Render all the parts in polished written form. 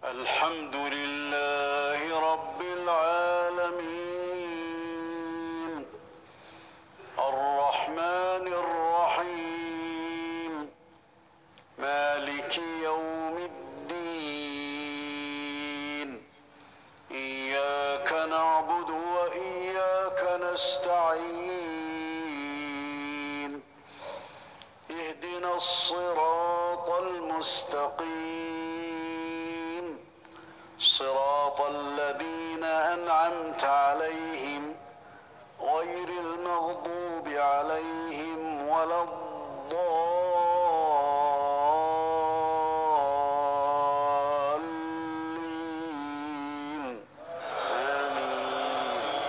الحمد لله رب العالمين الرحمن الرحيم مالك يوم الدين إياك نعبد وإياك نستعين اهدنا الصراط المستقيم صراط الذين أنعمت عليهم غير المغضوب عليهم ولا الضالين آمين.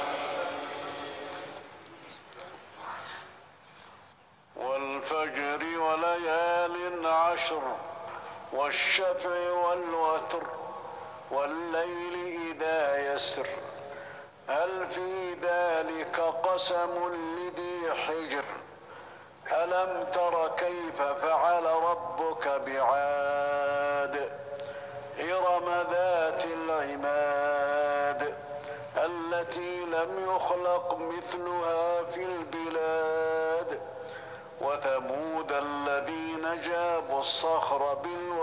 والفجر وليال عشر والشفع والوتر والليل إذا يسر هل في ذلك قسم لذي حجر ألم تر كيف فعل ربك بعاد إرم ذات العماد التي لم يخلق مثلها في البلاد وثمود الذين جابوا الصخر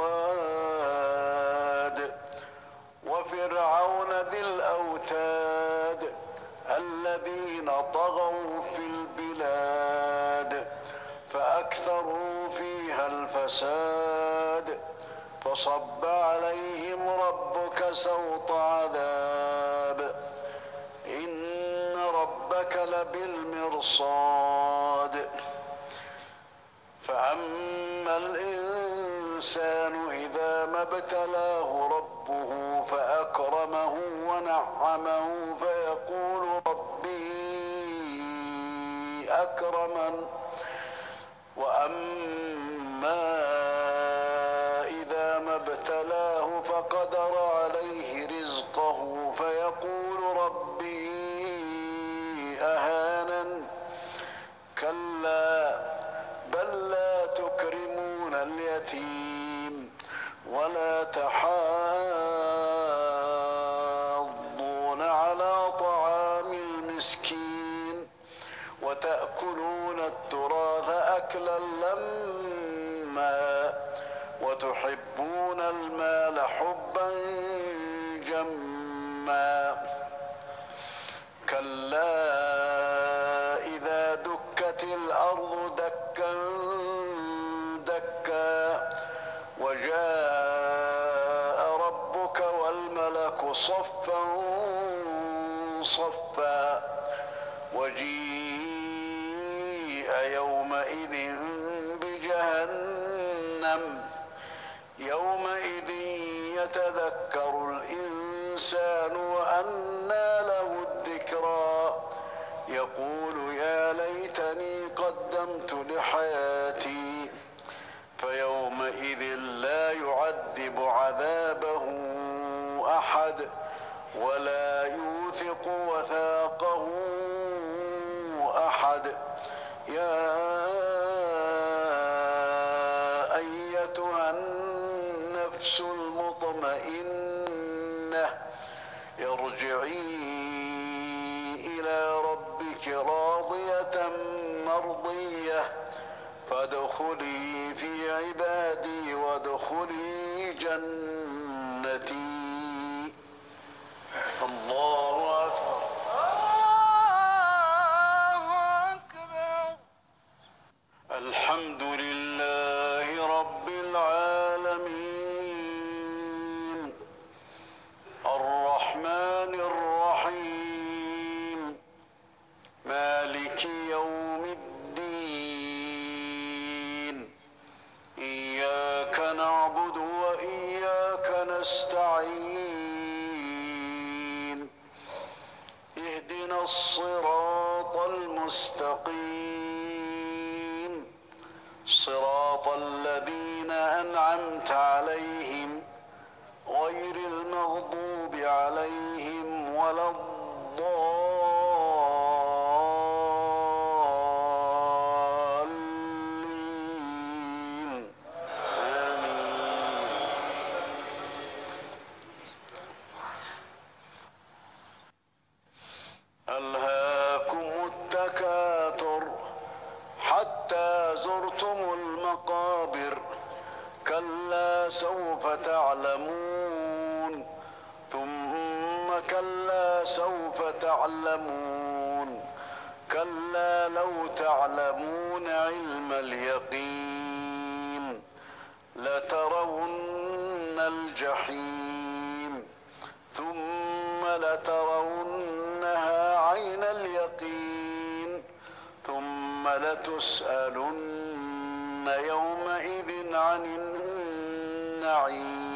بالواد وفرعون ذي الأوتاد الذين طغوا في البلاد فأكثروا فيها الفساد فصب عليهم ربك سوط عذاب إن ربك لبالمرصاد فأما الإنسان إذا ما ابتلاه ربه فأكرمه ونعمه فيقول ربي أكرمن وأما إذا ما ابتلاه فقدر عليه رزقه فيقول ربي أهانن كلا بل لا تكرمون اليتيم ولا تحاضون على طعام المسكين وتأكلون التراث أكلا لما وتحبون المال حبا جما كلا إذا دكت الأرض دكا دكا وجاء ربك والملك صفا صفا وجيء يومئذ بجهنم يومئذ يتذكر الإنسان وأنى له الذكرى يقول يا ليتني قدمت لحياتي فيومئذ لا يعذب عذابه أحد ولا يوثق وثاقه أحد يا أيتها النفس المطمئنة ارجعي إلى ربك راضية مرضية فادخلي في عبادي وادخلي جنتي. الله أكبر. الله أكبر. الحمد لله رب العالمين الرحمن الرحيم مالك يوم الدين إياك نعبد وإياك نستعين اهدنا الصراط المستقيم صراط الذين أنعمت عليهم غير المغضوب عليهم ولا الضالين آمين. كلا سوف تعلمون ثم كلا سوف تعلمون كلا لو تعلمون علم اليقين لترون الجحيم ثم لترونها عين اليقين ثم لتسألن يومئذ عن النعيم